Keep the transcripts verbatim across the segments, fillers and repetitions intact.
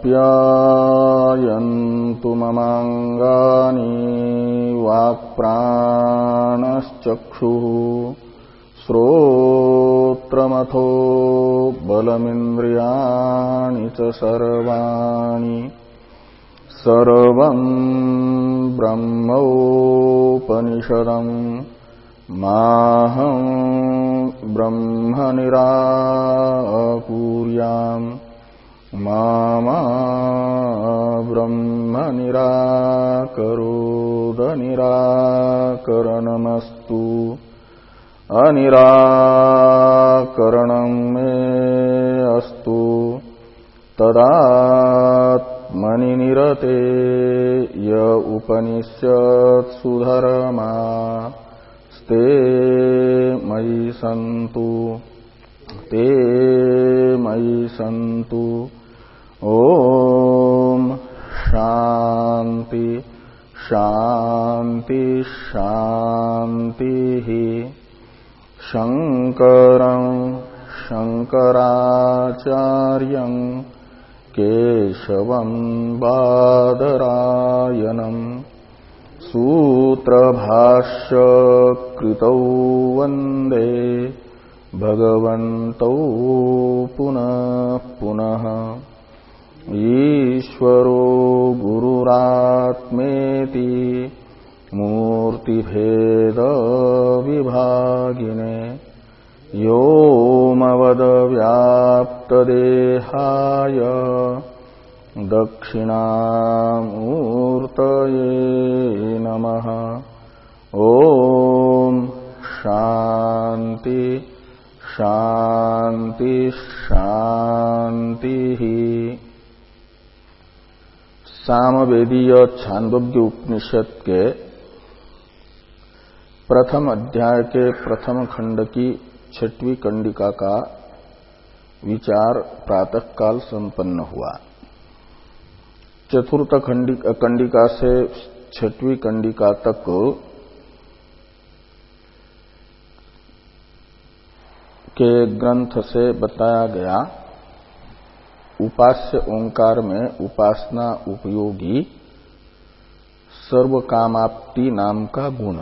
आप्यायन्तु ममाङ्गानि वाक्प्राणश्चक्षुः श्रोत्रमथो बलमिन्द्रियाणि च सर्वाणि सर्वं ब्रह्मोपनिषदं माहं ब्रह्म निराकुर्याम् मा मा ब्रह्म निराकरोदनिराकरणमस्तु अनिराकरणं मे अस्तु तदात्मनि निरते य उपनिषत्सु धर्मा स्ते मयि सन्तु ते मयि सन्तु। ओम शांति शांति शांति। शंकरं शंकराचार्यं केशवं बादरायणं सूत्रभाष्य कृतौ वन्दे भगवन्तौ पुनः पुनः। ईश्वरो गुरुरात्मेति मूर्तिभेद विभागिने व्योमवद्व्याप्तदेहाय दक्षिणामूर्तये नमः। ओम शांति शांति शांति। सामवेदीय छांदोग्य उपनिषद के प्रथम अध्याय के प्रथम खंड की छठवीं कंडिका का विचार प्रातःकाल संपन्न हुआ। चतुर्थ कंडिका से छठवीं कंडिका तक के ग्रंथ से बताया गया उपास्य ओंकार में उपासना उपयोगी सर्वकामाप्ति नाम का गुण।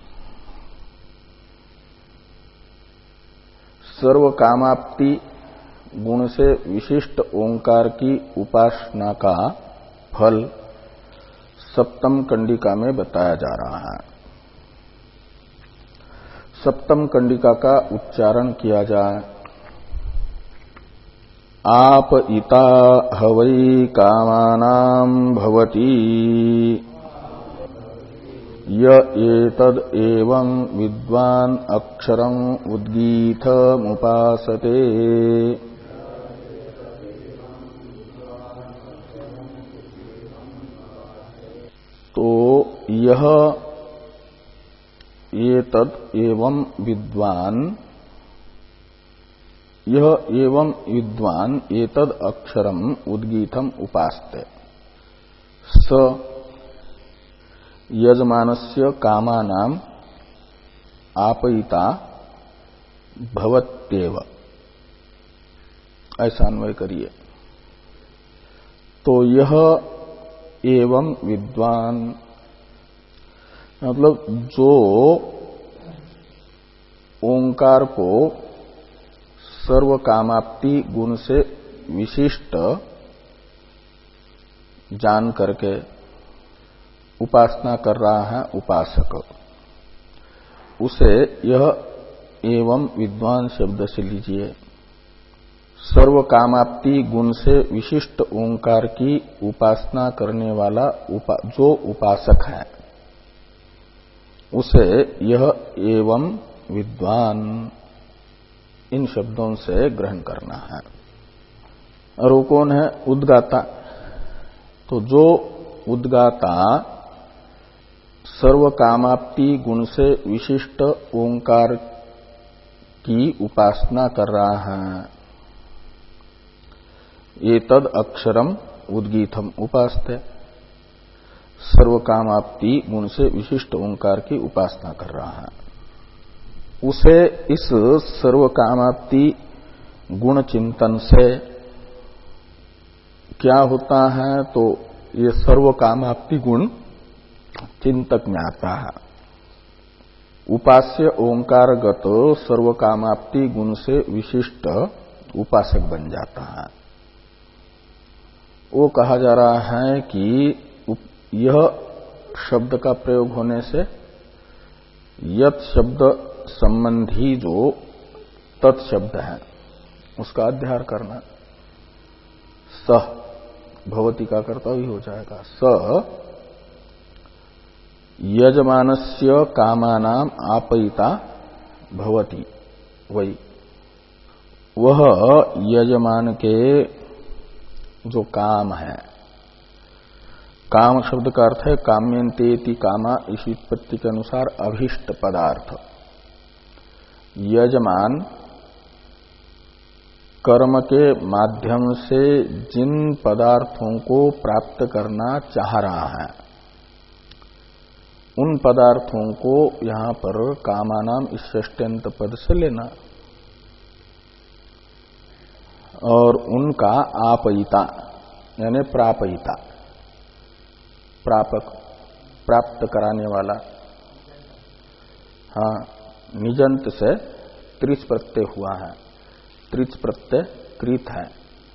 सर्वकामाप्ति गुण से विशिष्ट ओंकार की उपासना का फल सप्तम कंडिका में बताया जा रहा है। सप्तम कंडिका का उच्चारण किया जाए। आप इता हवै कामानां भवति य एतद् एवं विद्वान् अक्षरम् उद्गीतमुपासते। तो यह एतद् एवं विद्वान्, यह एवं विद्वान् एतद् अक्षरम उद्गीतम उपासते। स यजमानस्य कामानां आपयिता भवत्येव, ऐसा अन्वय करिए। तो यह एवं विद्वान मतलब जो ओंकार को सर्वकामाप्ति गुण से विशिष्ट जान करके उपासना कर रहा है उपासक, उसे यह एवं विद्वान शब्द से लीजिए। सर्वकामाप्ति गुण से विशिष्ट ओंकार की उपासना करने वाला उपा, जो उपासक है उसे यह एवं विद्वान इन शब्दों से ग्रहण करना है। और वो कौन है? उद्गाता। तो जो उद्गाता सर्वकामाप्ति गुण से विशिष्ट ओंकार की उपासना कर रहा है, एतद् अक्षरम उद्गीतम उपासते। सर्वकामाप्ति गुण से विशिष्ट ओंकार की उपासना कर रहा है, उसे इस सर्वकामाप्ति गुण चिंतन से क्या होता है, तो ये सर्व कामाप्ति गुण चिंतक में आता है। उपास्य ओंकारगत सर्व कामाप्ति गुण से विशिष्ट उपासक बन जाता है। वो कहा जा रहा है कि यह शब्द का प्रयोग होने से यत शब्द संबंधी जो तत्शब्द है उसका अध्यार करना। सह भवती का कर्तव्य हो जाएगा। स यजमानस्य कामानाम आपयिता भवति, वही वह यजमान के जो काम है, काम शब्द का अर्थ है काम्यन्तेति कामा, इस उत्पत्ति के अनुसार अभीष्ट पदार्थ। यजमान कर्म के माध्यम से जिन पदार्थों को प्राप्त करना चाह रहा है उन पदार्थों को यहां पर कामानाम इस षष्ट्यंत पद से लेना और उनका आपयिता यानी प्रापयिता, प्रापक प्राप्त कराने वाला। हाँ, निजंत से त्रिच प्रत्यय हुआ है, त्रिच प्रत्यय कृत है,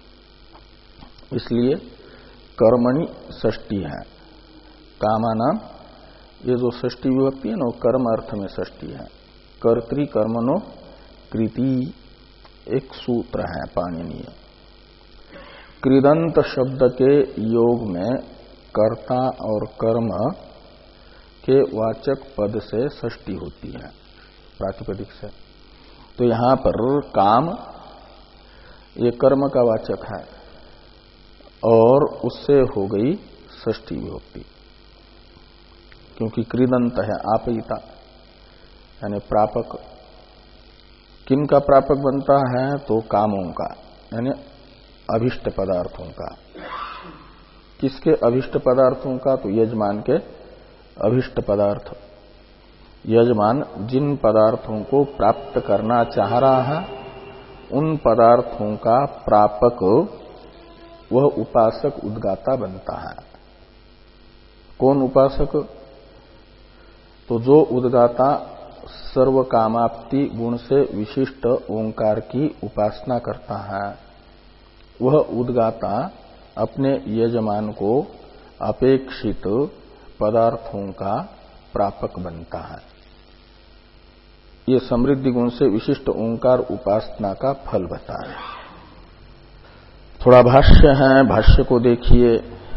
इसलिए कर्मणि षष्ठी है। कामानाम ये जो षष्ठी विभक्ति है ना, वो कर्म अर्थ में षष्ठी है। कर्तृ कर्मणो कृति एक सूत्र है पाणिनीय। कृदंत शब्द के योग में कर्ता और कर्म के वाचक पद से षष्ठी होती है प्रातिपदिक से। तो यहां पर काम ये कर्म का वाचक है और उससे हो गई षष्ठी विभक्ति, क्योंकि कृदंत है आपयिता यानी प्रापक। किन का प्रापक बनता है, तो कामों का यानी अभिष्ट पदार्थों का। किसके अभिष्ट पदार्थों का, तो यजमान के अभिष्ट पदार्थ। यजमान जिन पदार्थों को प्राप्त करना चाह रहा है उन पदार्थों का प्रापक वह उपासक उद्गाता बनता है। कौन उपासक, तो जो उद्गाता सर्व कामाप्ति गुण से विशिष्ट ओंकार की उपासना करता है वह उद्गाता अपने यजमान को अपेक्षित पदार्थों का प्रापक बनता है। ये समृद्धि गुण से विशिष्ट ओंकार उपासना का फल बताया। थोड़ा भाष्य है, भाष्य को देखिए।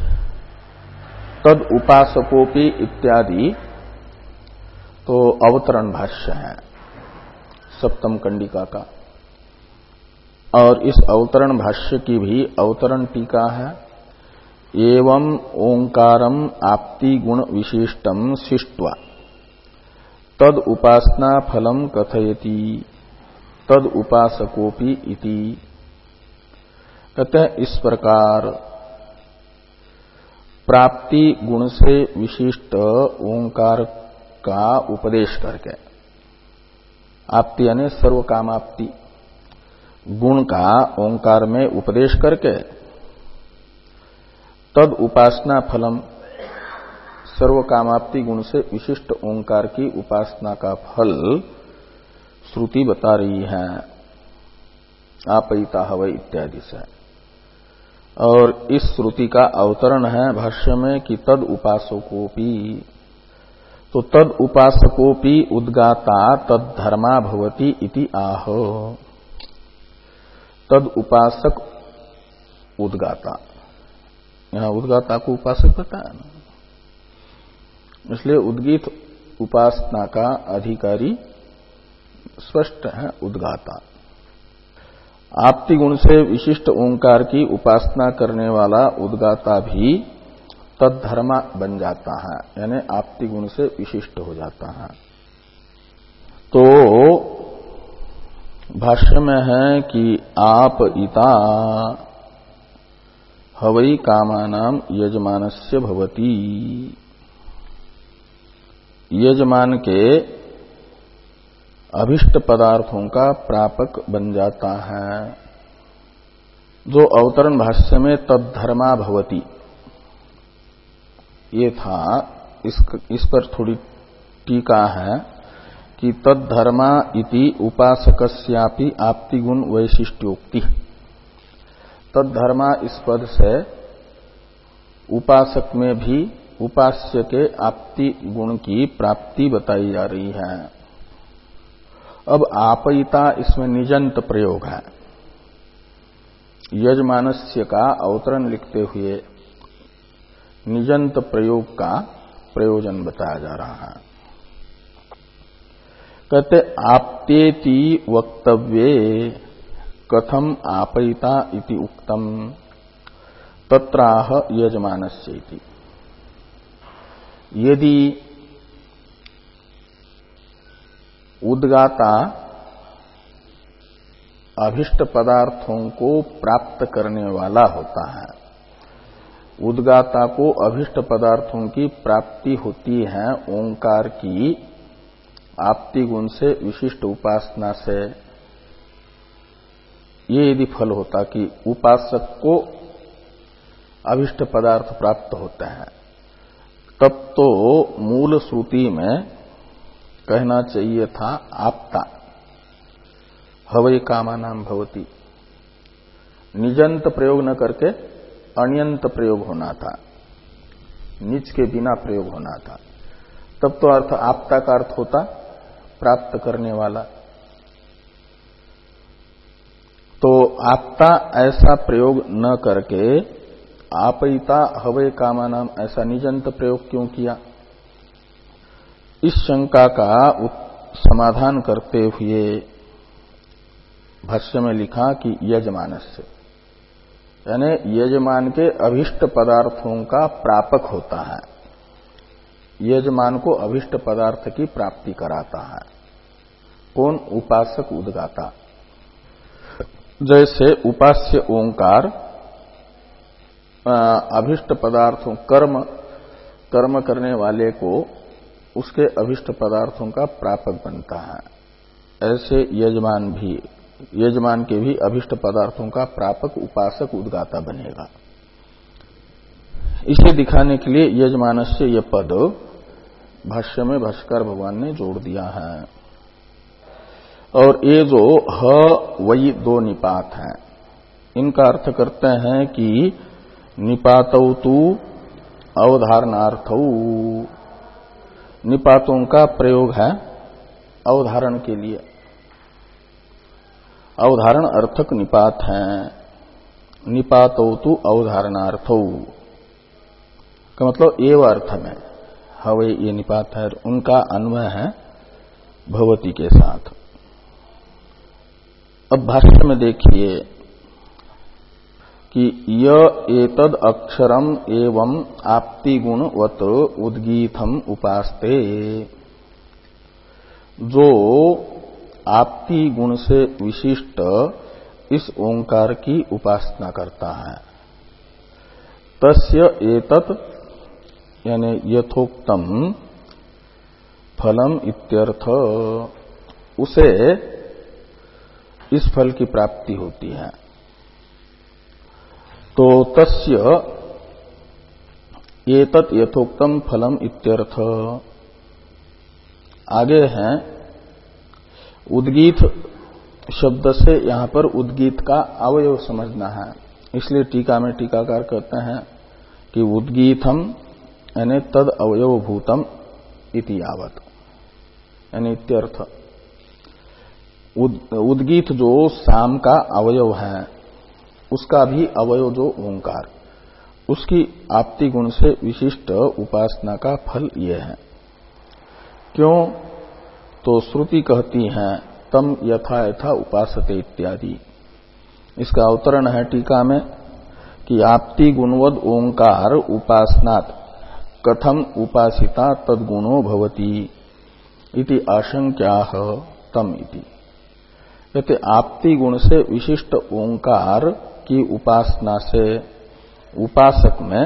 तद उपासकोपि इत्यादि तो अवतरण भाष्य है सप्तम कंडिका का, और इस अवतरण भाष्य की भी अवतरण टीका है। एवं ओंकारम आप्ति गुण विशिष्टम शिष्ट्वा तद उपासना फलम कथयति तद उपासकोपि इति। कहते हैं इस प्रकार प्राप्ति गुण से विशिष्ट ओंकार का उपदेश करके, आप्ति यानी सर्व कामाप्ति गुण का ओंकार में उपदेश करके, तद उपासना फलम सर्व कामाप्ति गुण से विशिष्ट ओंकार की उपासना का फल श्रुति बता रही है आपयिता हवै इत्यादि से। और इस श्रुति का अवतरण है भाष्य में कि तद उपासकोपि, तो तद उपासकोपि उद्गाता तद धर्मा भवति इति आह। तद उपासक उद्गाता, यहां उद्गाता को उपासक बताया ना, इसलिए उद्गीत उपासना का अधिकारी स्पष्ट है उद्गाता। आप्ति गुण से विशिष्ट ओंकार की उपासना करने वाला उद्गाता भी तद्धर्मा बन जाता है, यानी आप्ति गुण से विशिष्ट हो जाता है। तो भाष्य में है कि आपयिता हवै कामानाम यजमानस्य भवति, यजमान के अभिष्ट पदार्थों का प्रापक बन जाता है। जो अवतरण भाष्य में तद्धर्मा भवति ये था, इस, इस पर थोड़ी टीका है कि तद्धर्मा इति उपासकस्यापि आप्तिगुण वैशिष्ट्योक्ति। तद्धर्मा इस पद से उपासक में भी उपास्य के आप्ति गुण की प्राप्ति बताई जा रही है। अब आपयिता इसमें निजंत प्रयोग है। यजमानस्य का अवतरण लिखते हुए निजंत प्रयोग का प्रयोजन बताया जा रहा है। कहते आप्तेति वक्तव्ये कथम आपयिता इति उक्तम तत्राह यजमानस्य इति। यदि उद्गाता अभिष्ट पदार्थों को प्राप्त करने वाला होता है, उद्गाता को अभिष्ट पदार्थों की प्राप्ति होती है ओंकार की आप्ति गुण से विशिष्ट उपासना से। ये यदि फल होता कि उपासक को अभिष्ट पदार्थ प्राप्त होते हैं, तब तो मूल श्रुति में कहना चाहिए था आप्ता हवै कामानां भवति। निजंत प्रयोग न करके अण्यंत प्रयोग होना था, निज के बिना प्रयोग होना था। तब तो अर्थ आप्ता का अर्थ होता प्राप्त करने वाला। तो आप्ता ऐसा प्रयोग न करके आपयिता हवै कामानां ऐसा निजंत प्रयोग क्यों किया? इस शंका का समाधान करते हुए भाष्य में लिखा कि यजमानस्य यानी यजमान के अभिष्ट पदार्थों का प्रापक होता है, यजमान को अभिष्ट पदार्थ की प्राप्ति कराता है। कौन? उपासक उद्गाता। जैसे उपास्य ओंकार अभिष्ट पदार्थों कर्म कर्म करने वाले को उसके अभिष्ट पदार्थों का प्रापक बनता है, ऐसे यजमान भी यजमान के भी अभिष्ट पदार्थों का प्रापक उपासक उद्गाता बनेगा। इसे दिखाने के लिए यजमानस्य यह पद भाष्य में भाष्यकार भगवान ने जोड़ दिया है। और ये जो ह वही दो निपात हैं, इनका अर्थ करते हैं कि निपातौ तु अवधारणार्थौ। निपातों का प्रयोग है अवधारण के लिए, अवधारण अर्थक निपात हैं। निपातौ तु अवधारणार्थौ का मतलब एव अर्थ में हवे ये निपात है, उनका अन्वय है भवती के साथ। अब भाष्य में देखिए कि य एतद अक्षरम एवं आप्ति गुणवत उद्गीतम उपास्ते। जो आप्ति गुण से विशिष्ट इस ओंकार की उपासना करता है, तस्य एतत् यानी यथोक्तम फलम इत्यर्थ, उसे इस फल की प्राप्ति होती है। तो तस्य एतत् यथोक्तम फलम इत्यर्थ। आगे हैं उद्गीत शब्द से यहां पर उद्गीत का अवयव समझना है, इसलिए टीका में टीकाकार कहते हैं कि उद्गीतम यानी तद अवयव भूतम इति यावत, यानी इत्यर्थ। उद, उद्गीत जो साम का अवयव है, उसका भी अवयव जो ओंकार, उसकी आप्ति गुण से विशिष्ट उपासना का फल ये है। क्यों? तो श्रुति कहती है तम यथा यथा उपासते इत्यादि। इसका अवतरण है टीका में कि आप्ति गुणवद ओंकार उपासनात् कथम उपासिता तद्गुणो भवति इति आशंक्याह तम इति। कहते आप्ति गुण से विशिष्ट ओंकार की उपासना से उपासक में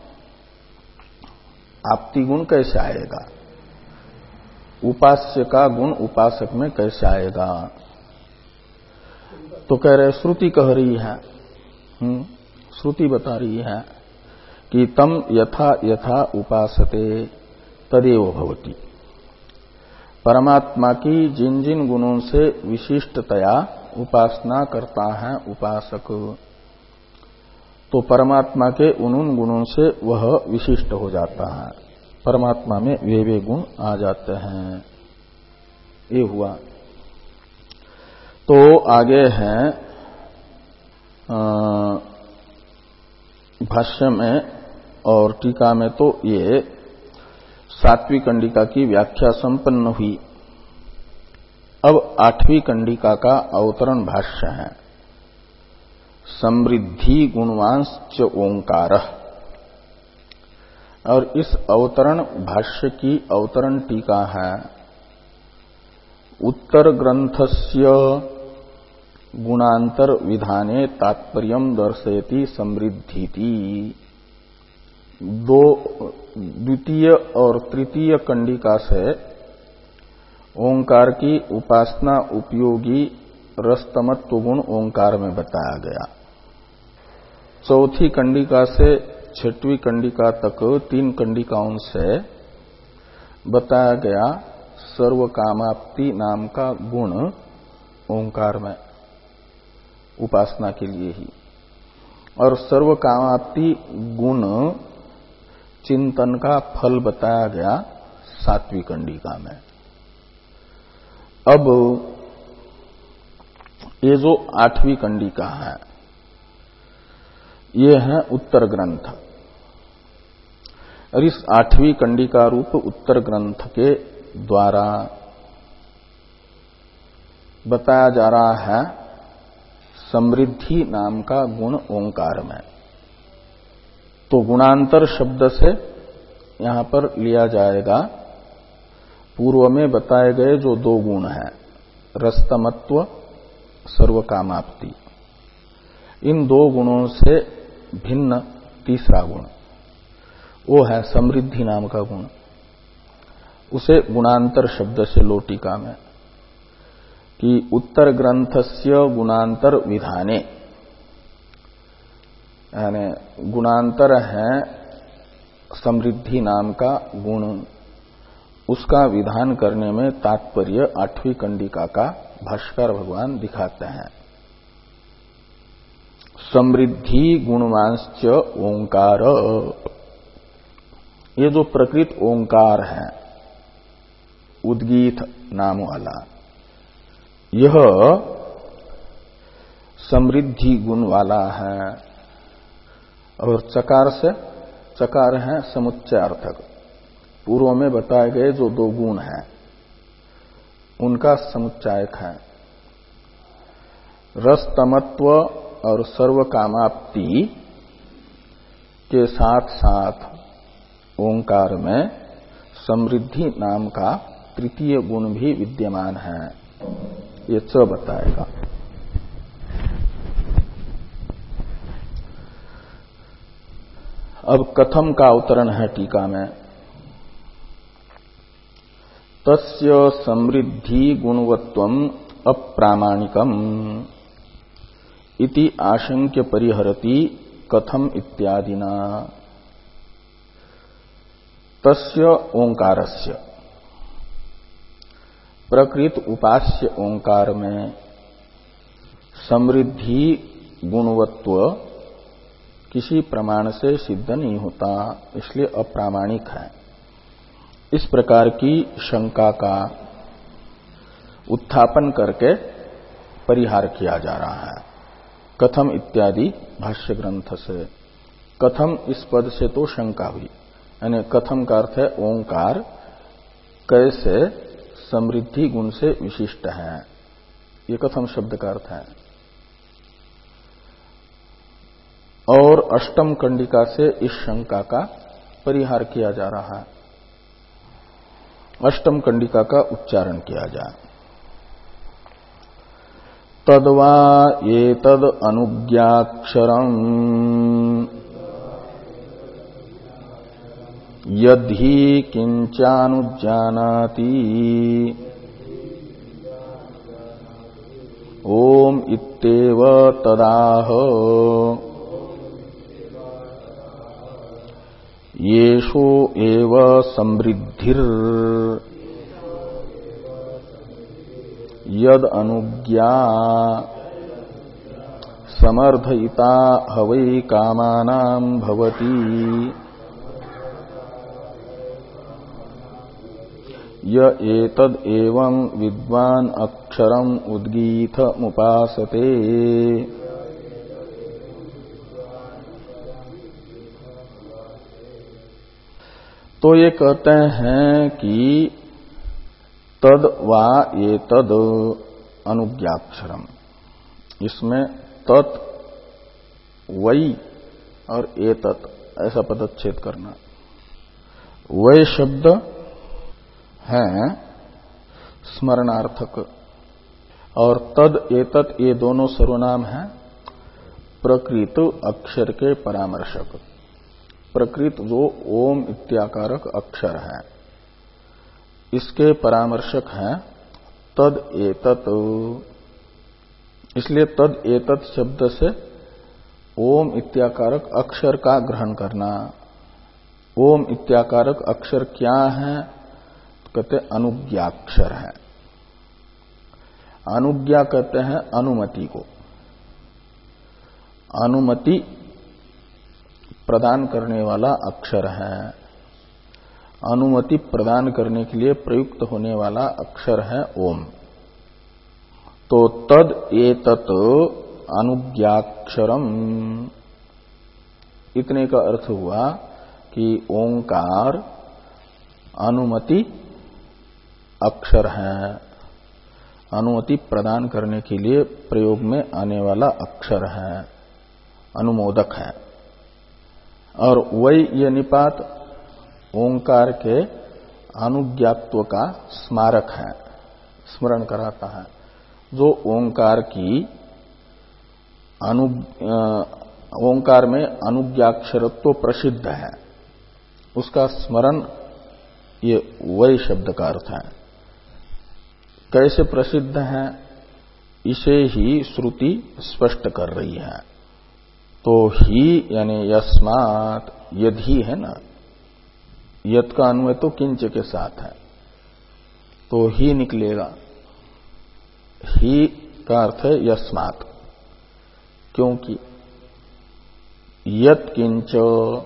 आप्ति गुण कैसे आएगा, उपास्य का गुण उपासक में कैसे आएगा? तो कह रहे श्रुति कह रही है श्रुति बता रही है कि तम यथा यथा उपासते तदेव भवति। परमात्मा की जिन जिन गुणों से विशिष्टतया उपासना करता है उपासक, तो परमात्मा के उन उन गुणों से वह विशिष्ट हो जाता है, परमात्मा में वे वे गुण आ जाते हैं। ये हुआ। तो आगे है भाष्य में और टीका में तो ये सातवीं कंडिका की व्याख्या संपन्न हुई। अब आठवीं कंडिका का अवतरण भाष्य है। समृद्धि गुणवांश्च ओंकार। और इस अवतरण भाष्य की अवतरण टीका है उत्तर ग्रंथस्य गुणांतर विधाने तात्पर्यम दर्शयति समृद्धिति। दो द्वितीय और तृतीय कंडिका से ओंकार की उपासना उपयोगी रसतमत्व गुण ओंकार में बताया गया। चौथी कंडिका से छठवीं कंडिका तक तीन कंडिकाओं से बताया गया सर्वकामाप्ति नाम का गुण ओंकार में उपासना के लिए ही, और सर्वकामाप्ति गुण चिंतन का फल बताया गया सातवीं कंडिका में। अब ये जो आठवीं कंडिका है ये है उत्तर ग्रंथ, और इस आठवीं कंडिका रूप उत्तर ग्रंथ के द्वारा बताया जा रहा है समृद्धि नाम का गुण ओंकार में। तो गुणांतर शब्द से यहां पर लिया जाएगा पूर्व में बताए गए जो दो गुण हैं रसतमत्व सर्वकामाप्ति, इन दो गुणों से भिन्न तीसरा गुण वो है समृद्धि नाम का गुण। उसे गुणांतर शब्द से लो टीका में कि उत्तर ग्रंथस्य गुणांतर विधाने, यानी गुणांतर है समृद्धि नाम का गुण, उसका विधान करने में तात्पर्य आठवीं कंडिका का भाष्कर भगवान दिखाते हैं। समृद्धि गुणवांश्च ओंकार, ये जो प्रकृत ओंकार है उद्गीत नाम वाला, यह समृद्धि गुण वाला है। और चकार से चकार है समुच्चयार्थक, पूर्व में बताए गए जो दो गुण हैं उनका समुच्चायक है। रसतमत्व और सर्वकामाप्ति के साथ साथ ओंकार में समृद्धि नाम का तृतीय गुण भी विद्यमान है, ये च बताएगा। अब कथम का अवतरण है टीका में। तस्य समृद्धि गुणवत्वम अप्रामाणिकम इति आशंक्य परिहरति कथम इत्यादिना। तस्य ओंकारस्य, प्रकृत उपास्य ओंकार में समृद्धि गुणवत्व किसी प्रमाण से सिद्ध नहीं होता, इसलिए अप्रामाणिक है। इस प्रकार की शंका का उत्थापन करके परिहार किया जा रहा है कथम इत्यादि भाष्य ग्रंथ से। कथम इस पद से तो शंका हुई, यानी कथम का अर्थ है ओंकार कैसे समृद्धि गुण से विशिष्ट है, ये कथम शब्द का अर्थ है। और अष्टम कंडिका से इस शंका का परिहार किया जा रहा है। अष्टम कंडिका का उच्चारण किया जाए। तद्वा एतद अनुज्ञाक्षरम् यद्धि किंचानुजानाति ओम इत्येव तदाह येषो एव समृद्धिर यद अनुज्ञा समर्थयिता हवै कामानां भवति य एतद एवं विद्वान अक्षरम उद्गीत मुपासते। तो ये कहते हैं कि तद वा ये तद अनुज्ञाक्षरम, इसमें तत् वै और एतत् ऐसा पदच्छेद करना। वै शब्द है स्मरणार्थक और तद एतत् ये दोनों सर्वनाम हैं प्रकृत अक्षर के परामर्शक। प्रकृत जो ओम इत्याकारक अक्षर है इसके परामर्शक हैं तद एतत्। इसलिए तद एतत् शब्द से ओम इत्याकारक अक्षर का ग्रहण करना। ओम इत्याकारक अक्षर क्या है? कहते अनुज्ञाक्षर है। अनुज्ञा कहते हैं अनुमति को। अनुमति प्रदान करने वाला अक्षर है। अनुमति प्रदान करने के लिए प्रयुक्त होने वाला अक्षर है ओम। तो तद एतत् अनुज्ञाक्षरम, इतने का अर्थ हुआ कि ओंकार अनुमति अक्षर है, अनुमति प्रदान करने के लिए प्रयोग में आने वाला अक्षर है, अनुमोदक है। और वही ये निपात ओंकार के अनुज्ञात्व का स्मारक है, स्मरण कराता है। जो ओंकार की अनु ओंकार में अनुज्ञाक्षरत्व प्रसिद्ध है उसका स्मरण ये वही शब्द का अर्थ है। कैसे प्रसिद्ध है इसे ही श्रुति स्पष्ट कर रही है। तो ही यानी यस्मात्, यदि है ना, यद का अन्वय तो किंच के साथ है तो ही निकलेगा। ही का अर्थ है यस्मात्, क्योंकि यत किंच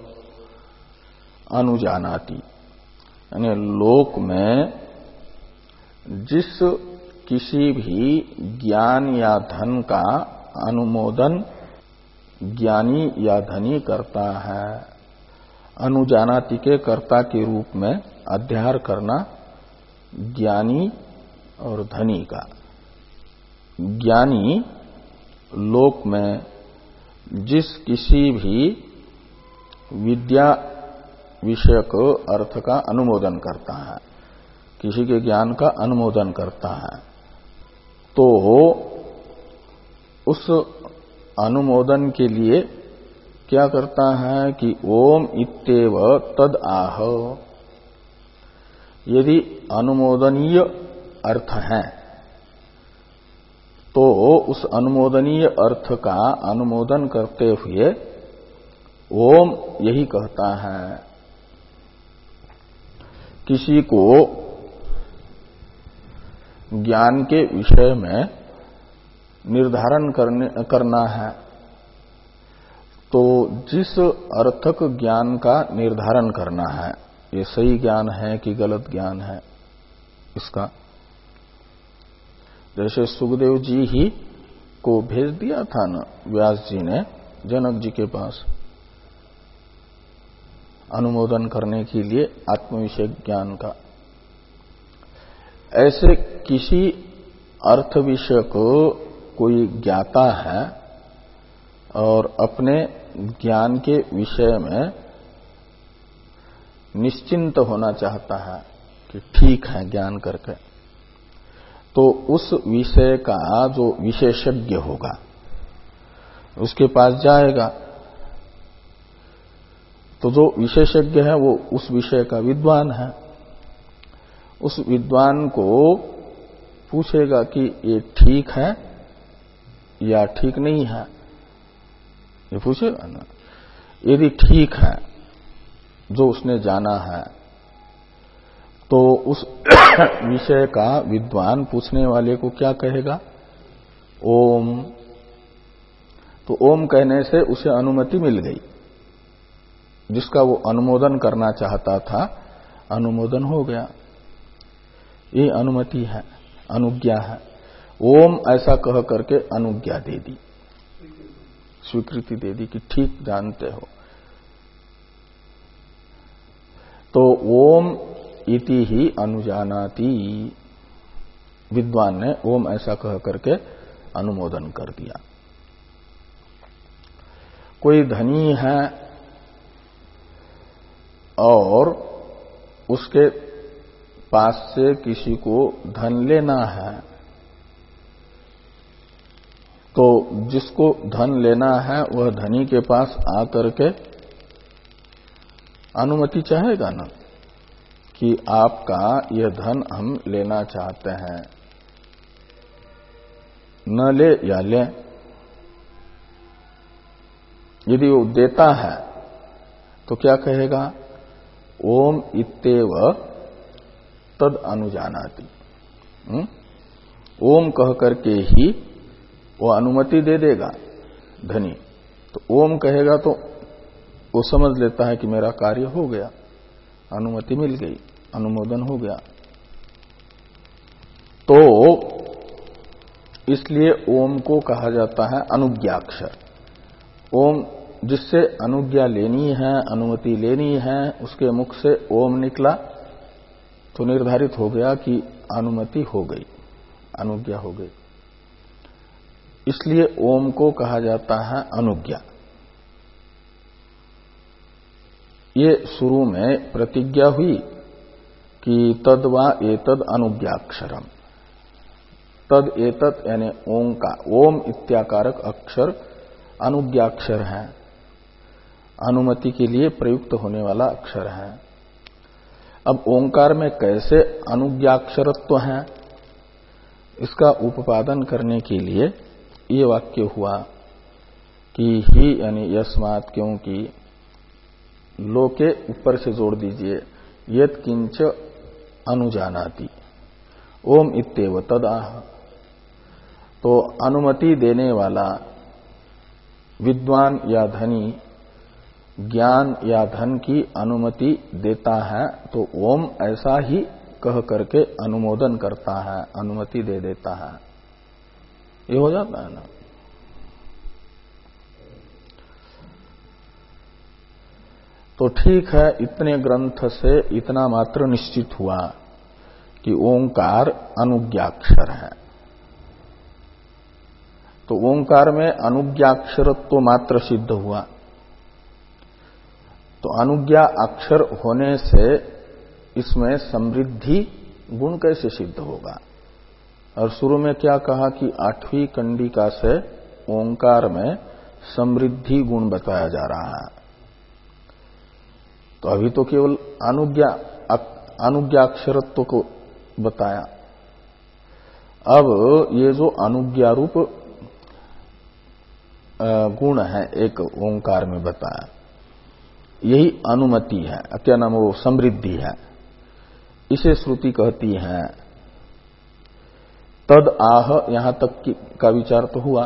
अनुजानाति, यानी लोक में जिस किसी भी ज्ञान या धन का अनुमोदन ज्ञानी या धनी करता है, अनुजानाति के कर्ता के रूप में अध्यार करना ज्ञानी और धनी का। ज्ञानी लोक में जिस किसी भी विद्या विषयक अर्थ का अनुमोदन करता है, किसी के ज्ञान का अनुमोदन करता है, तो उस अनुमोदन के लिए क्या करता है कि ओम इत्येव तद आह। यदि अनुमोदनीय अर्थ है तो उस अनुमोदनीय अर्थ का अनुमोदन करते हुए ओम यही कहता है। किसी को ज्ञान के विषय में निर्धारण करने करना है तो जिस अर्थक ज्ञान का निर्धारण करना है, ये सही ज्ञान है कि गलत ज्ञान है इसका, जैसे सुखदेव जी ही को भेज दिया था ना व्यास जी ने जनक जी के पास अनुमोदन करने के लिए आत्मविषय ज्ञान का। ऐसे किसी अर्थ विषय को कोई ज्ञाता है और अपने ज्ञान के विषय में निश्चिंत होना चाहता है कि ठीक है ज्ञान करके, तो उस विषय का जो विशेषज्ञ होगा उसके पास जाएगा। तो जो विशेषज्ञ है वो उस विषय का विद्वान है, उस विद्वान को पूछेगा कि ये ठीक है या ठीक नहीं है, ये पूछेगा ना। यदि ठीक है जो उसने जाना है, तो उस विषय का विद्वान पूछने वाले को क्या कहेगा? ओम। तो ओम कहने से उसे अनुमति मिल गई, जिसका वो अनुमोदन करना चाहता था अनुमोदन हो गया। ये अनुमति है, अनुज्ञा है। ओम ऐसा कह करके अनुज्ञा दे दी, स्वीकृति दे दी कि ठीक जानते हो। तो ओम इति ही अनुजानाति, विद्वान ने ओम ऐसा कह करके अनुमोदन कर दिया। कोई धनी है और उसके पास से किसी को धन लेना है, तो जिसको धन लेना है वह धनी के पास आकर के अनुमति चाहेगा ना कि आपका यह धन हम लेना चाहते हैं, न ले या ले। यदि वो देता है तो क्या कहेगा? ओम इत्येव तद अनुजानाति। ओम कह करके ही वो अनुमति दे देगा धनी। तो ओम कहेगा तो वो समझ लेता है कि मेरा कार्य हो गया, अनुमति मिल गई, अनुमोदन हो गया। तो इसलिए ओम को कहा जाता है अनुज्ञाक्षर। ओम जिससे अनुज्ञा लेनी है, अनुमति लेनी है, उसके मुख से ओम निकला तो निर्धारित हो गया कि अनुमति हो गई, अनुज्ञा हो गई। इसलिए ओम को कहा जाता है अनुज्ञा। ये शुरू में प्रतिज्ञा हुई कि तद वा एतद अनुज्ञाक्षरम। तद एतद यानी ओम का, ओम इत्याकारक अक्षर अनुज्ञाक्षर है, अनुमति के लिए प्रयुक्त होने वाला अक्षर है। अब ओंकार में कैसे अनुज्ञाक्षरत्व है, इसका उपादन करने के लिए ये वाक्य हुआ कि ही यानी यस्मात्, क्योंकि, लो के ऊपर से जोड़ दीजिए, यत् किंच अनुजानाति, ओम इत्येव तदाह। तो अनुमति देने वाला विद्वान या धनी ज्ञान या धन की अनुमति देता है तो ओम ऐसा ही कह करके अनुमोदन करता है, अनुमति दे देता है। ये हो जाता है ना। तो ठीक है, इतने ग्रंथ से इतना मात्र निश्चित हुआ कि ओंकार अनुज्ञाक्षर है। तो ओंकार में अनुज्ञाक्षरत्व तो मात्र सिद्ध हुआ। तो अनुज्ञा अक्षर होने से इसमें समृद्धि गुण कैसे सिद्ध होगा? और शुरू में क्या कहा कि आठवीं कंडिका से ओंकार में समृद्धि गुण बताया जा रहा है। तो अभी तो केवल अनुज्ञा अनुज्ञाक्षरत्व को बताया। अब ये जो अनुज्ञा रूप गुण है एक ओंकार में बताया, यही अनुमति है, क्या नाम, वो समृद्धि है। इसे श्रुति कहती है तद आह। यहां तक की का विचार तो हुआ।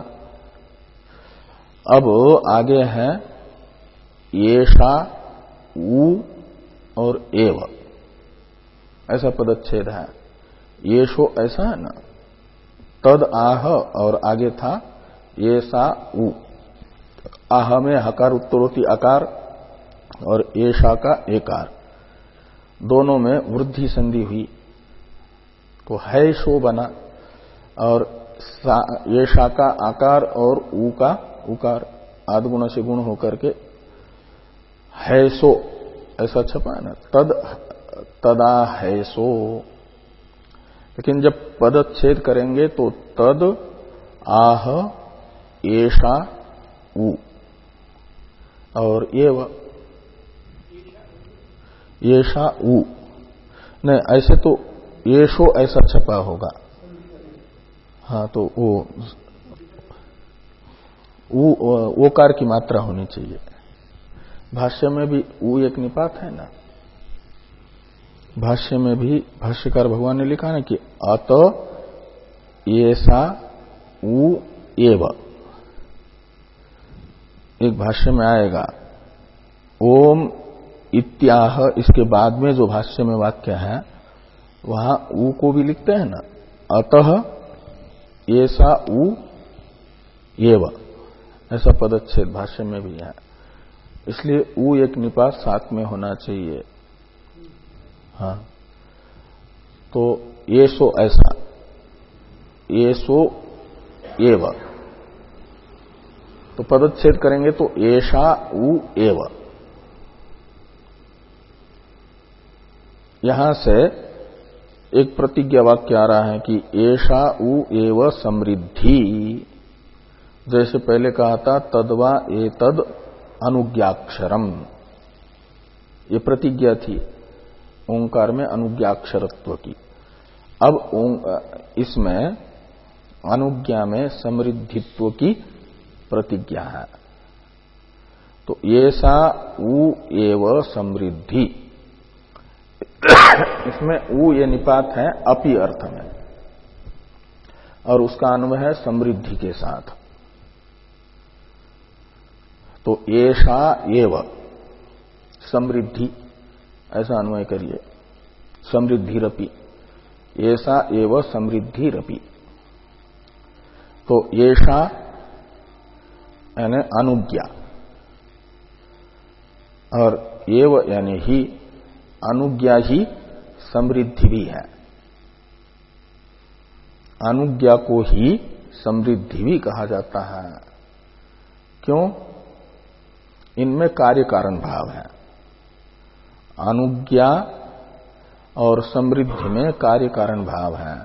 अब आगे है येषा, उ और एव, ऐसा पदच्छेद है। येषो ऐसा है ना, तद आह और आगे था येषा उ। आह में हकार उत्तरोती आकार और येषा का एकार, दोनों में वृद्धि संधि हुई तो है शो बना, और येषा का आकार और ऊ का उकार आदगुण से गुण होकर के है सो ऐसा छपा है ना, तद तदा है सो। लेकिन जब पदच्छेद करेंगे तो तद आह येषा उ और एव येषा उ, नहीं ऐसे तो येषो ऐसा छपा होगा। हाँ, तो वो ओकार की मात्रा होनी चाहिए। भाष्य में भी ऊ एक निपात है ना। भाष्य में भी भाष्यकार भगवान ने लिखा ना कि अत ऐसा ऊ एव। एक भाष्य में आएगा ओम इत्याह, इसके बाद में जो भाष्य में वाक्य है वहां ऊ को भी लिखते हैं ना, अतः ऐसा ऊ एव, ऐसा पदच्छेद भाष्य में भी है। इसलिए ऊ एक निपात साथ में होना चाहिए। हाँ, तो ये सो ऐसा, ये सो एव, तो पदच्छेद करेंगे तो ऐसा ऊ एव। यहां से एक प्रतिज्ञा वाक्य आ रहा है कि ऐसा ऊ एव समृद्धि, जैसे पहले कहा था तद्वा एतद अनुज्ञाक्षरम, ये प्रतिज्ञा थी ओंकार में अनुज्ञाक्षरत्व की। अब इसमें अनुज्ञा में समृद्धित्व की प्रतिज्ञा है। तो ऐसा ऊ एव समृद्धि, इसमें ऊ ये निपात है अपि अर्थ में, और उसका अन्वय है समृद्धि के साथ। तो ऐसा एव समृद्धि, ऐसा अन्वय करिए, समृद्धिरपि, ऐसा एव समृद्धिरपि। तो ऐसा यानी अनुज्ञा, और एव यानी ही, अनुज्ञा ही समृद्धि भी है। अनुज्ञा को ही समृद्धि भी कहा जाता है। क्यों? इनमें कार्य कारण भाव है। अनुज्ञा और समृद्धि में कार्य कारण भाव है।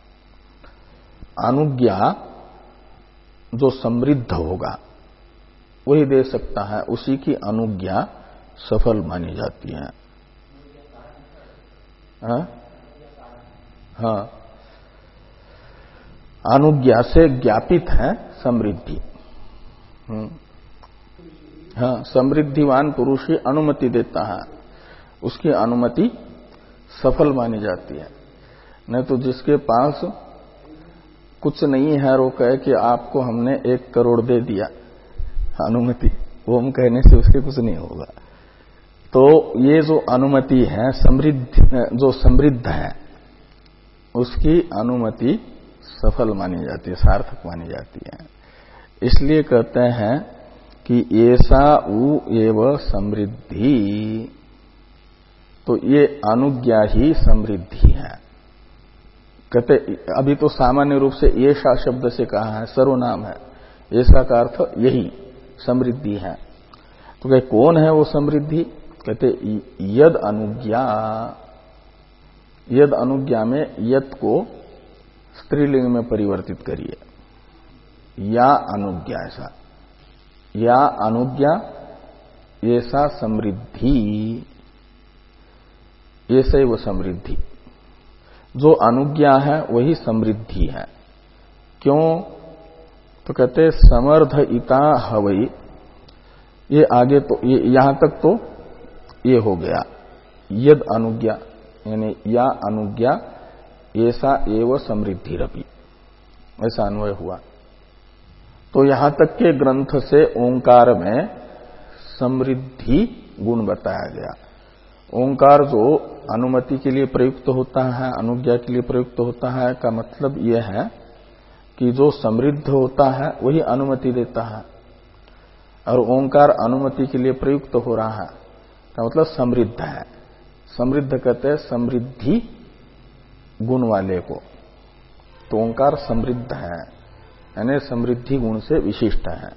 अनुज्ञा जो समृद्ध होगा वही दे सकता है, उसी की अनुज्ञा सफल मानी जाती है। हाँ, हाँ, अनुज्ञा से ज्ञापित है समृद्धि। हाँ, समृद्धिवान पुरुष ही अनुमति देता है, उसकी अनुमति सफल मानी जाती है। नहीं तो जिसके पास कुछ नहीं है, वो कहे कि आपको हमने एक करोड़ दे दिया अनुमति, वो हम कहने से उसके कुछ नहीं होगा। तो ये जो अनुमति है समृद्ध, जो समृद्ध है, उसकी अनुमति सफल मानी जाती है, सार्थक मानी जाती है। इसलिए कहते हैं कि ऐसा ऊ एव समृद्धि, तो ये अनुज्ञा ही समृद्धि है। कहते अभी तो सामान्य रूप से ऐसा शब्द से कहा है, सर्वनाम है, ऐसा का अर्थ यही समृद्धि है। तो कहे कौन है वो समृद्धि? कहते यद अनुज्ञा, यद अनुज्ञा में यद को स्त्रीलिंग में परिवर्तित करिए, या अनुज्ञा, ऐसा या अनुज्ञा ऐसा समृद्धि, ऐसे वो समृद्धि, जो अनुज्ञा है वही समृद्धि है। क्यों? तो कहते समर्थ इता हवई, ये आगे तो ये यहां तक तो ये हो गया यद अनुज्ञा, यानी या अनुज्ञा ऐसा एव समृद्धिरपि, ऐसा अन्वय हुआ। तो यहां तक के ग्रंथ से ओंकार में समृद्धि गुण बताया गया। ओंकार जो अनुमति के लिए प्रयुक्त होता है, अनुज्ञा के लिए प्रयुक्त होता है, का मतलब यह है कि जो समृद्ध होता है वही अनुमति देता है, और ओंकार अनुमति के लिए प्रयुक्त हो रहा है, का मतलब समृद्ध है। समृद्ध कहते हैं समृद्धि गुण वाले को, तो ओंकार समृद्ध है, यानी समृद्धि गुण से विशिष्ट है।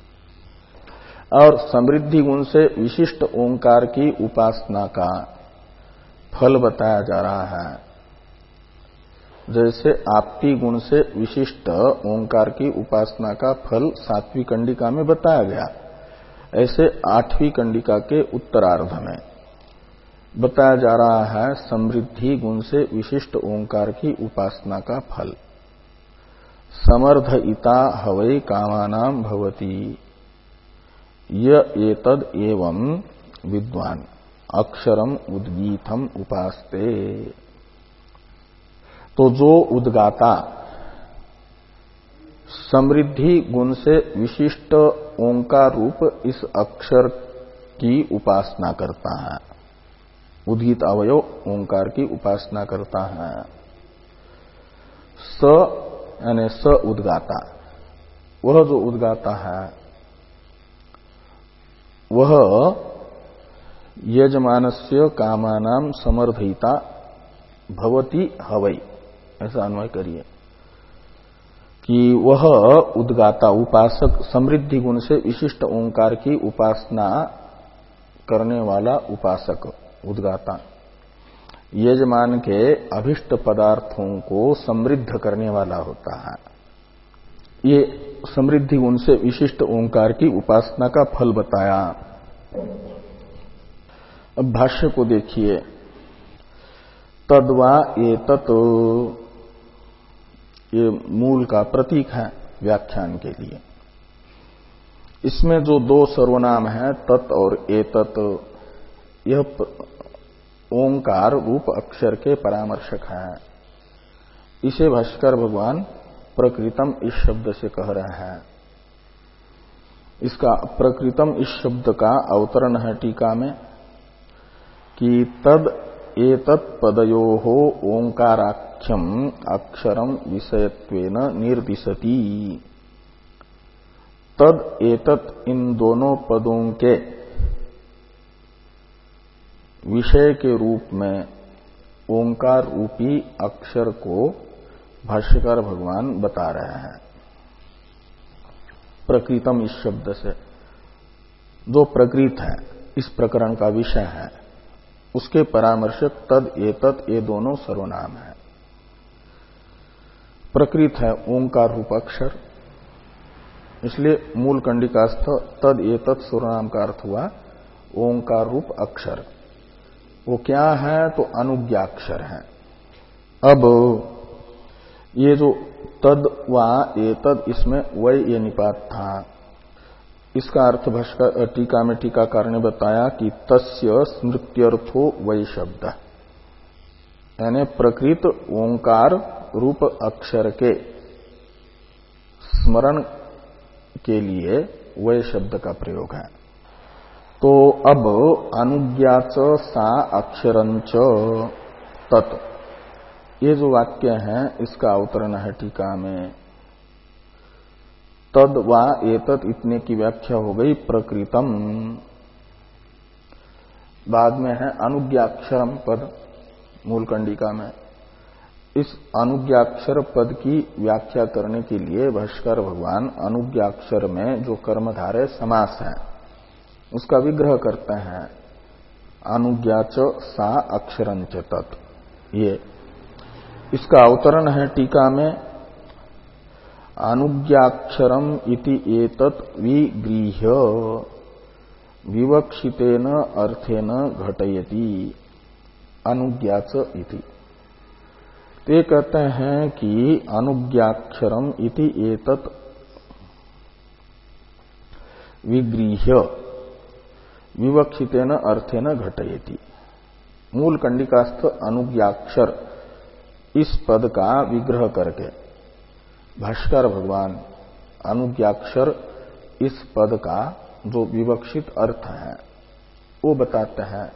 और समृद्धि गुण से विशिष्ट ओंकार की उपासना का फल बताया जा रहा है। जैसे आपती गुण से विशिष्ट ओंकार की उपासना का फल सातवीं कंडिका में बताया गया, ऐसे आठवीं कंडिका के उत्तरार्ध में बताया जा रहा है समृद्धि गुण से विशिष्ट ओंकार की उपासना का फल। समर्थ इता हवै कामानां भवति य एतद एवं विद्वान अक्षरम उद्गीतम उपास्ते। तो जो उद्गाता समृद्धि गुण से विशिष्ट ओंकार रूप इस अक्षर की उपासना करता है, उद्गीत अवयव ओंकार की उपासना करता है, स यानी स उद्गाता, वह जो उद्गाता है वह यजमानस्य कामानाम समर्थिता भवति हवै, ऐसा अन्वय करिए कि वह उद्गाता उपासक समृद्धि गुण से विशिष्ट ओंकार की उपासना करने वाला उपासक उद्गाता यजमान के अभिष्ट पदार्थों को समृद्ध करने वाला होता है। ये समृद्धि गुण से विशिष्ट ओंकार की उपासना का फल बताया। अब भाष्य को देखिए, तद्वा एतत्, ये मूल का प्रतीक है व्याख्यान के लिए। इसमें जो दो सर्वनाम है तत् और एतत्, यह ओंकार रूप अक्षर के परामर्शक हैं। इसे भाष्कर भगवान प्रकृतम इस शब्द से कह रहे हैं। इसका प्रकृतम इस शब्द का अवतरण है टीका में कि तद एतत् पदयोः ओंकाराख्यम अक्षरम विषयत्वेन निर्दिशति। तद एतत् इन दोनों पदों के विषय के रूप में ओंकार रूपी अक्षर को भाष्यकार भगवान बता रहे हैं प्रकृतम इस शब्द से। जो प्रकृत है, इस प्रकरण का विषय है, उसके परामर्शक तद एतत् ये दोनों सर्वनाम है। प्रकृत है ओंकार रूप अक्षर, इसलिए मूल कंडिकास्थ तद एतत् सर्वनाम का अर्थ हुआ ओंकार रूप अक्षर। वो क्या है? तो अनुज्ञाक्षर है। अब ये जो तद वा एतद, इसमें वै ये निपात था। इसका अर्थ भाष्कर टीका में टीकाकार ने बताया कि तस्य स्मृत्यर्थो वै शब्द, यानी प्रकृत ओंकार रूप अक्षर के स्मरण के लिए वै शब्द का प्रयोग है। तो अब अनुज्ञाच सा अक्षरंच तत्, ये जो वाक्य है इसका अवतरण है टीका में। तद वा एतत् इतने की व्याख्या हो गई प्रकृतम। बाद में है अनुज्ञाक्षरम पद मूल कंडिका में। इस अनुज्ञाक्षर पद की व्याख्या करने के लिए भाष्कर भगवान अनुज्ञाक्षर में जो कर्मधारय समास है उसका विग्रह करते हैं। अनुज्ञाच सा अक्षरंच तत्, ये इसका अवतरण है टीका में। अनुज्ञाक्षरम इति एतत् विगृह्य विवक्षितेन अर्थेन घटयति अनुज्ञाच इति। ते कहते हैं कि अनुज्ञाक्षरम इति एतत् विगृह्य विवक्षितेन अर्थेन घटयति। मूल कंडिकास्थ अनुज्ञाक्षर इस पद का विग्रह करके भाष्कर भगवान अनुज्ञाक्षर इस पद का जो विवक्षित अर्थ है वो बताते हैं।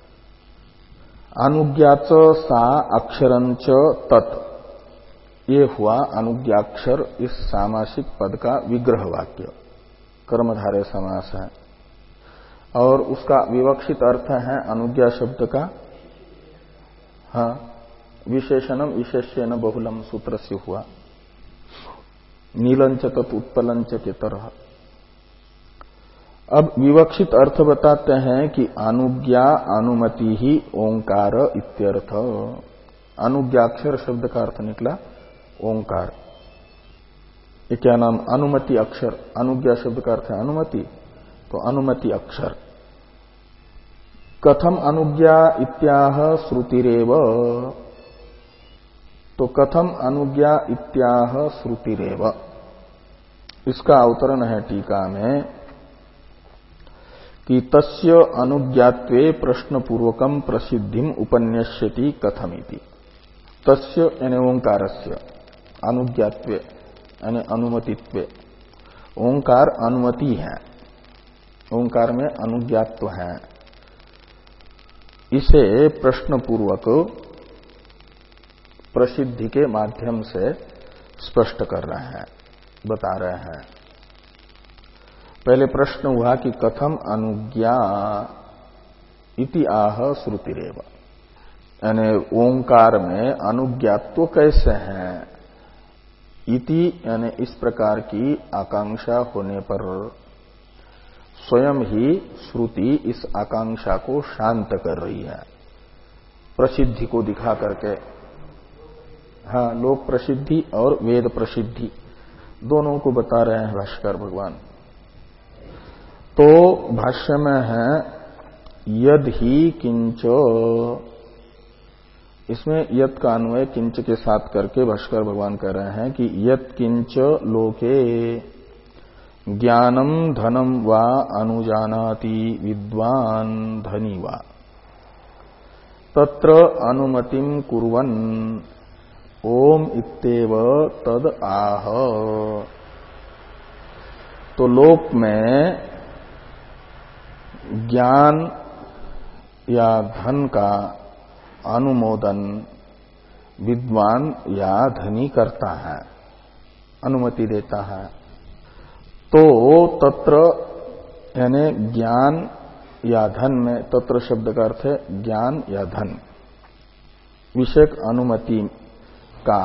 अनुज्ञाच सा अक्षरंच तत्, ये हुआ अनुज्ञाक्षर इस सामासिक पद का विग्रह वाक्य, कर्मधारय समास है। और उसका विवक्षित अर्थ है अनुज्ञा शब्द का, हाँ, विशेषणम विशेष्यन बहुलम सूत्र से हुआ, नीलंच तत् उत्पलंच के तरह। अब विवक्षित अर्थ बताते हैं कि अनुज्ञा अनुमति ही ओंकार इत्यर्थ। अनुज्ञाक्षर शब्द का अर्थ निकला ओंकार। ये क्या नाम? अनुमति अक्षर। अनुज्ञा शब्द का अर्थ है अनुमति, तो अनुमति अक्षर। कथम अनुज्ञा इत्याह श्रुतिरेव, तो कथम अनुज्ञा इत्याह श्रुतिरेव, इसका अवतरण है टीका में कि तस्य अनुज्ञात्वे प्रश्नपूर्वकम प्रसिद्धिम उपन्यस्यति कथमिति। तस्य यानी ओंकारस्य अनुज्ञात्वे यानी अनुमतित्वे, ओंकार अनुमति है, ओंकार में अनुज्ञात्व है, इसे प्रश्नपूर्वक प्रसिद्धि के माध्यम से स्पष्ट कर रहे हैं, बता रहे हैं। पहले प्रश्न हुआ कि कथम अनुज्ञा इति आह श्रुतिरेव, यानी ओंकार में अनुज्ञात्व कैसे है, इति यानी इस प्रकार की आकांक्षा होने पर स्वयं ही श्रुति इस आकांक्षा को शांत कर रही है, प्रसिद्धि को दिखा करके। हाँ, लोक प्रसिद्धि और वेद प्रसिद्धि दोनों को बता रहे हैं भाष्कर भगवान। तो भाष्य में है यद ही किंच, इसमें यद का अन्वय किंच के साथ करके भाष्कर भगवान कह रहे हैं कि यद किंच लोके ज्ञानम धनम वा अनुजानाति विद्वान धनी वा तत्र अनुमतिम कुर्वन् ओम इत्येव तद आह। तो लोक में ज्ञान या धन का अनुमोदन विद्वान या धनी करता है, अनुमति देता है। तो तत्र यानी ज्ञान या धन में, तत्र शब्द का अर्थ है ज्ञान या धन, विषयक अनुमति का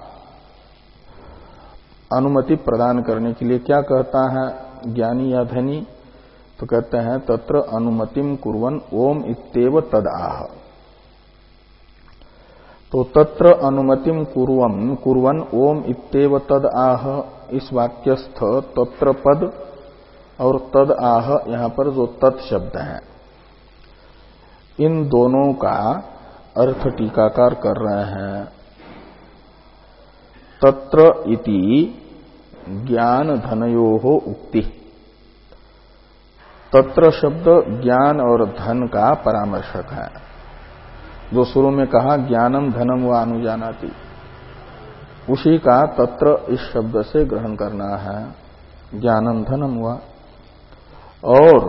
अनुमति प्रदान करने के लिए क्या कहता है ज्ञानी या धनी, तो कहते हैं तत्र अनुमतिम कुर्वन् ओम इत्येव तद आह। तो तत्र अनुमतिम कुर्वन् कुर्वन् ओम इत्येव तद आह, इस वाक्यस्थ तत्र पद और तद आह, यहां पर जो तत् शब्द है, इन दोनों का अर्थ टीकाकार कर रहे हैं। तत्र इति ज्ञान धनयोः उक्ति, तत्र शब्द ज्ञान और धन का परामर्शक है। जो शुरू में कहा ज्ञानम धनम व अनुजानाति, उसी का तत्र इस शब्द से ग्रहण करना है, ज्ञानम धनम हुआ। और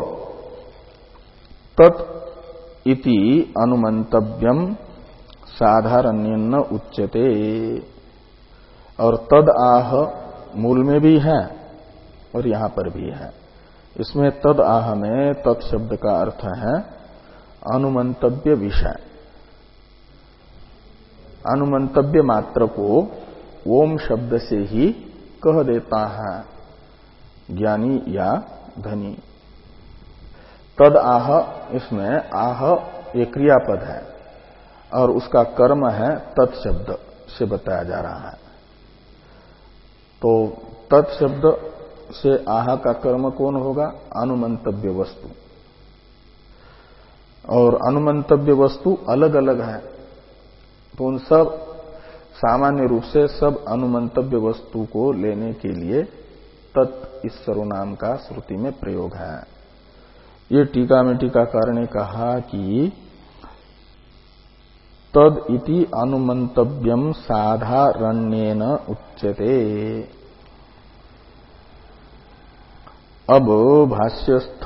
तत् इति अनुमंतव्यम साधारण्यन्न उच्यते, और तद आह मूल में भी है और यहां पर भी है। इसमें तद आह में तत् शब्द का अर्थ है अनुमंतव्य विषय, अनुमंतव्य मात्र को ओम शब्द से ही कह देता है ज्ञानी या धनी। तद आह, इसमें आह एक क्रियापद है और उसका कर्म है तत्शब्द से बताया जा रहा है। तो तत्शब्द से आह का कर्म कौन होगा, अनुमंतव्य वस्तु। और अनुमंतव्य वस्तु अलग अलग है, तो उन सब सामान्य रूप से सब अनुमंतव्य वस्तु को लेने के लिए तत् इस सर्वनाम का श्रुति में प्रयोग है। ये टीका में टीकाकार ने कहा कि तद इति अनुमंतव्यम साधारण्येन उच्यते। अब भाष्यस्थ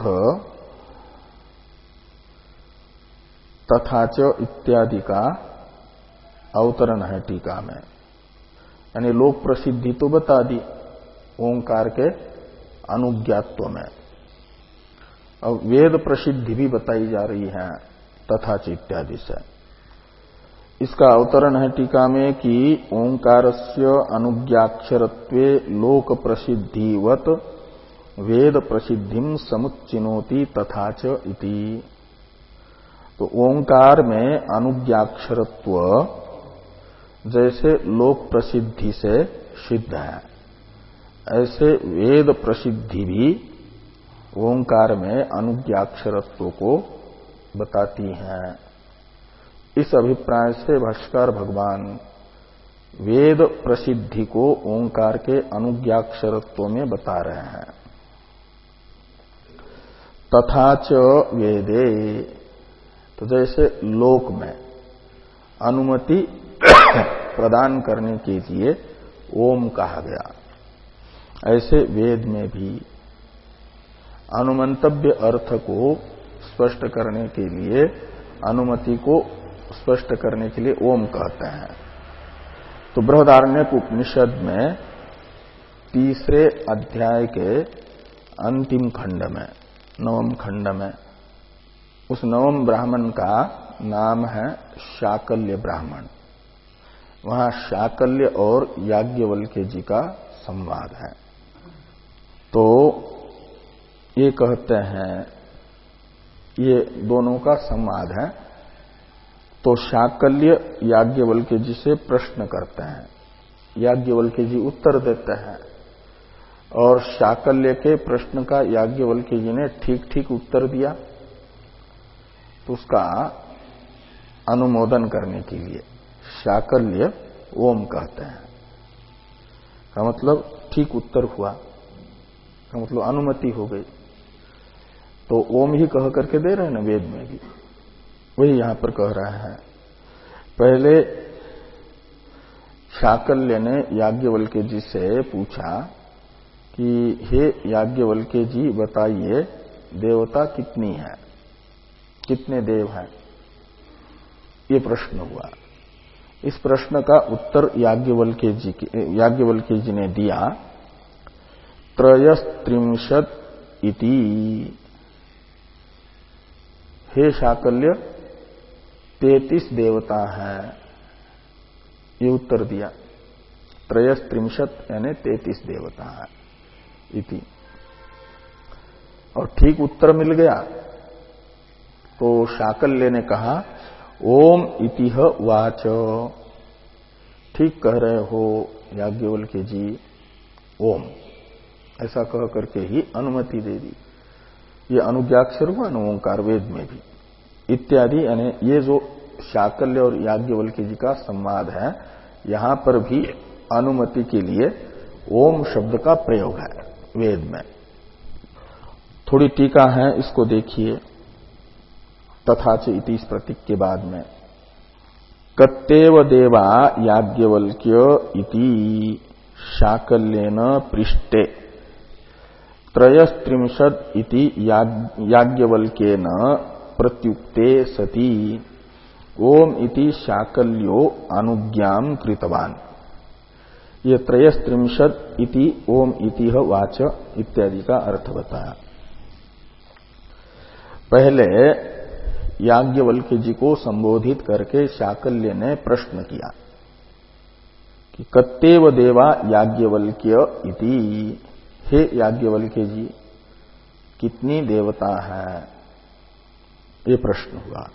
तथा च इत्यादि का अवतरण है टीका में, यानी लोक प्रसिद्धि तो बता दी ओंकार के अनुज्ञात्व में, अब वेद प्रसिद्धि भी बताई जा रही है तथा च इत्यादि से। इसका अवतरण है टीका में कि ओंकारस्य अनुज्ञाक्षरत्वे लोक प्रसिद्धिवत वेद प्रसिद्धिम समुच्चिनोति तथा च इति। तो ओंकार में अनुज्ञाक्षरत्व जैसे लोक प्रसिद्धि से सिद्ध है, ऐसे वेद प्रसिद्धि भी ओंकार में अनुज्ञाक्षरत्व को बताती है। इस अभिप्राय से भाष्कर भगवान वेद प्रसिद्धि को ओंकार के अनुज्ञाक्षरत्व में बता रहे हैं। तथा च वेदे, तो जैसे लोक में अनुमति प्रदान करने के लिए ओम कहा गया, ऐसे वेद में भी अनुमंतव्य अर्थ को स्पष्ट करने के लिए, अनुमति को स्पष्ट करने के लिए ओम कहते हैं। तो बृहदारण्यक उपनिषद में तीसरे अध्याय के अंतिम खंड में, नवम खंड में, उस नवम ब्राह्मण का नाम है शाकल्य ब्राह्मण। वहां शाकल्य और याज्ञवल्क्य जी का संवाद है। तो ये कहते हैं, ये दोनों का संवाद है। तो शाकल्य याज्ञवल्क्य जी से प्रश्न करते हैं, याज्ञवल्क्य जी उत्तर देते हैं, और शाकल्य के प्रश्न का याज्ञवल्क्य जी ने ठीक ठीक उत्तर दिया, तो उसका अनुमोदन करने के लिए शाकल्य ओम कहते हैं। का मतलब ठीक उत्तर हुआ, का मतलब अनुमति हो गई। तो ओम ही कह करके दे रहे हैं ना वेद में भी, वही यहां पर कह रहा है। पहले शाकल्य ने याज्ञवल्क्य जी से पूछा कि हे याज्ञवल्क्य जी बताइए, देवता कितनी है, कितने देव हैं, ये प्रश्न हुआ। इस प्रश्न का उत्तर याज्ञवल्क्य जी याज्ञवल्क्य जी ने दिया, त्रयस्त्रिंशत् इति। हे शाकल्य, तैतीस देवता है, ये उत्तर दिया। त्रयस्त्रिंशत् यानी तैतीस देवता है इति। और ठीक उत्तर मिल गया। तो शाकल्य ने कहा ओम इतिह वाच, ठीक कह रहे हो याज्ञवल्क्य जी, ओम, ऐसा कह करके ही अनुमति दे दी। ये अनुज्ञाक्षर हुआ ना ओंकार वेद में भी, इत्यादि। यानी ये जो शाकल्य और याज्ञवल्क्य जी का संवाद है, यहां पर भी अनुमति के लिए ओम शब्द का प्रयोग है वेद में। थोड़ी टीका है, इसको देखिए। तथा च इति इस प्रतीक के बाद में कत्तेव देवा याज्ञवल्क्य इति शाकल्येन पृष्टे त्रयस्त्रिंशत् इति याज्ञवल्क्येन प्रत्युक्ते सति ओम इति शाकल्यो अनुज्ञां कृतवान। ये त्रयस्त्रिंशत् इति ओम इति वाच इत्यादि का अर्थ बताया। पहले याज्ञवल्क्य जी को संबोधित करके शाकल्य ने प्रश्न किया कि कत्तेव देवा याज्ञवल्क्य इति, हे याज्ञवल्क्य जी कितनी देवता है, ये प्रश्न हुआ।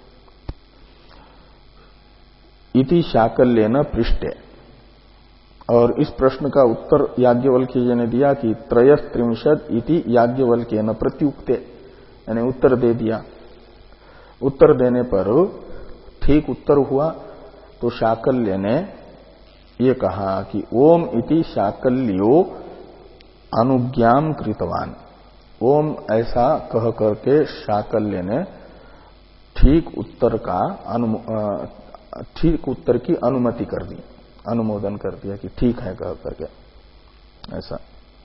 इति शाकल्य न पृष्ठे, और इस प्रश्न का उत्तर याज्ञवल्क्य जी ने दिया कि त्रयस्त्रिंशत् इति याज्ञवल्क्य न प्रत्युक्ते, यानी उत्तर दे दिया। उत्तर देने पर ठीक उत्तर हुआ तो शाकल्य ने ये कहा कि ओम इति शाकल्यो अनुज्ञां कृतवान। ओम ऐसा कह करके शाकल्य ने ठीक उत्तर का अनु ठीक उत्तर की अनुमति कर दी, अनुमोदन कर दिया कि ठीक है कह करके ऐसा।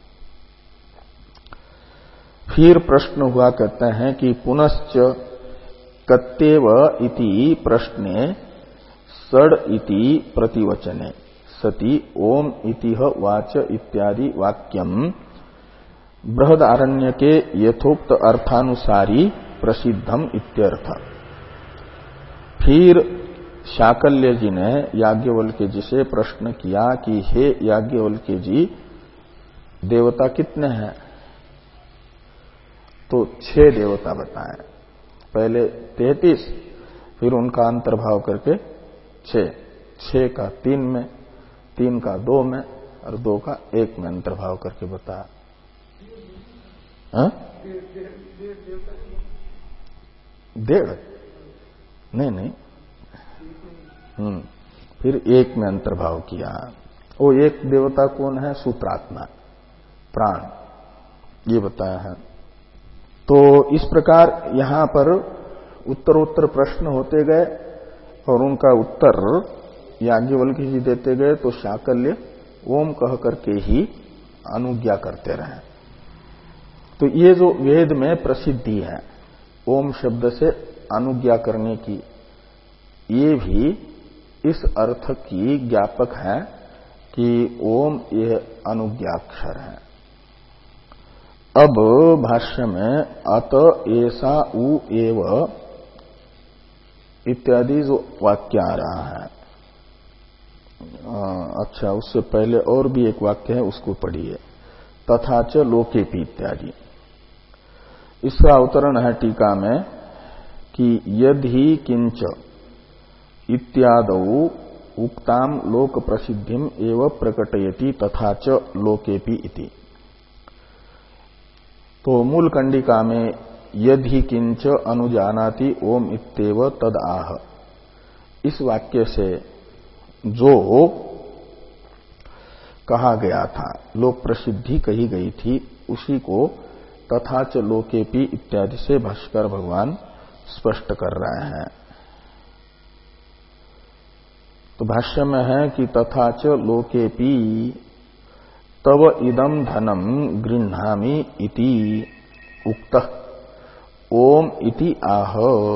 फिर प्रश्न हुआ, कहते हैं कि पुनश्च कत्तेव इति प्रश्ने षड् इति प्रतिवचने सति ओम इतिह वाच इत्यादि वाक्यम बृहदारण्य के यथोक्त अर्थानुसारी प्रसिद्धम इत्यर्थ। फिर शाकल्य जी ने याज्ञवल्क्य जी से प्रश्न किया कि हे याज्ञवल्क्य जी देवता कितने हैं? तो छह देवता बताएं। पहले तैतीस, फिर उनका अंतर्भाव करके छह, छह का तीन में, तीन का दो में और दो का एक में अंतर्भाव करके बताया। डेढ़ नहीं नहीं हम्म फिर एक में अंतर्भाव किया। वो एक देवता कौन है? सूत्रात्मा, प्राण, ये बताया है। तो इस प्रकार यहां पर उत्तरोत्तर प्रश्न होते गए और उनका उत्तर याज्ञवल्क्य जी देते गए, तो शाकल्य ओम कह करके ही अनुज्ञा करते रहे। तो ये जो वेद में प्रसिद्धि है ओम शब्द से अनुज्ञा करने की, ये भी इस अर्थ की ज्ञापक है कि ओम ये अनुज्ञाक्षर है। अब भाष्य में अत ऐसा उ एव इत्यादि जो वाक्य आ रहा है, आ, अच्छा उससे पहले और भी एक वाक्य है, उसको पढ़िए। तथा च लोकेपि इत्यादि, इसका अवतरण है टीका में कि यदि किंच इत्यादौ उक्ताम लोक प्रसिद्धिम एव प्रकटयति तथा च लोकेपि इति। तो मूल कंडिका में यदि किंच अनुजानाति ओम इत्येव तद आह, इस वाक्य से जो कहा गया था, लोक प्रसिद्धि कही गई थी, उसी को तथा च लोकेपि इत्यादि से भाष्कर भगवान स्पष्ट कर रहे हैं। तो भाष्य में है कि तथा च लोकेपि तव इदम धनम गृह्णामि इति उक्तः ओम इति आह।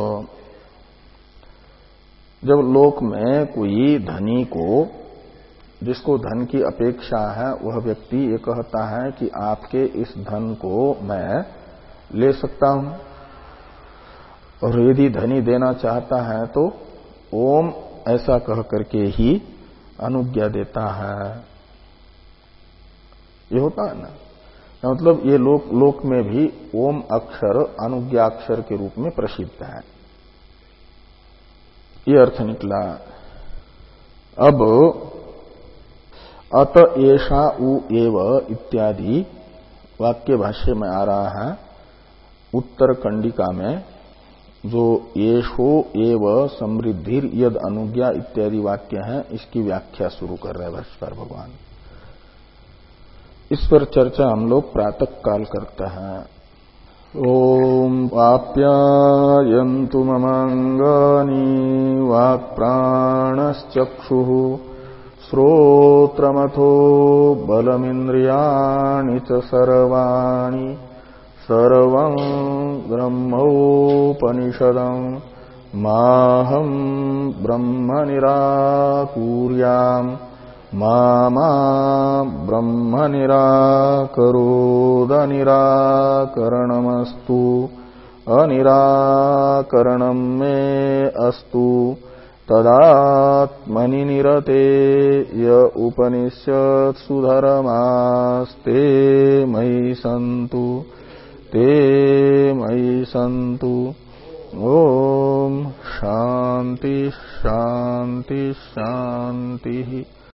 जब लोक में कोई धनी को, जिसको धन की अपेक्षा है, वह व्यक्ति ये कहता है कि आपके इस धन को मैं ले सकता हूं, और यदि धनी देना चाहता है तो ओम ऐसा कह करके ही अनुज्ञा देता है। ये होता है ना, मतलब ये लोक लोक में भी ओम अक्षर अनुज्ञाक्षर के रूप में प्रसिद्ध है, ये अर्थ निकला। अब अत एषा उ एव इत्यादि वाक्य भाष्य में आ रहा है उत्तर कंडिका में, जो येषो एव समृद्धिर यद अनुज्ञा इत्यादि वाक्य है, इसकी व्याख्या शुरू कर रहे हैं भाष्यकार भगवान। इस पर चर्चा हम लोग प्रातः काल करते हैं। ओम आप्यायन्तु ममांगानि वाक्प्राणश्चक्षुः श्रोत्रमथो बलमिन्द्रियाणि च सर्वाणि सर्वं ब्रह्मोपनिषदं माहं ब्रह्म निराकुर्याम् मा मा ब्रह्म निराकरोदनिराकरणमस्तु अनिराकरणं मे अस्तु तदात्मनि निरते य उपनिषत्सु धर्मास्ते मयि सन्तु ते मयि सन्तु। ओम शांति शांति शांति।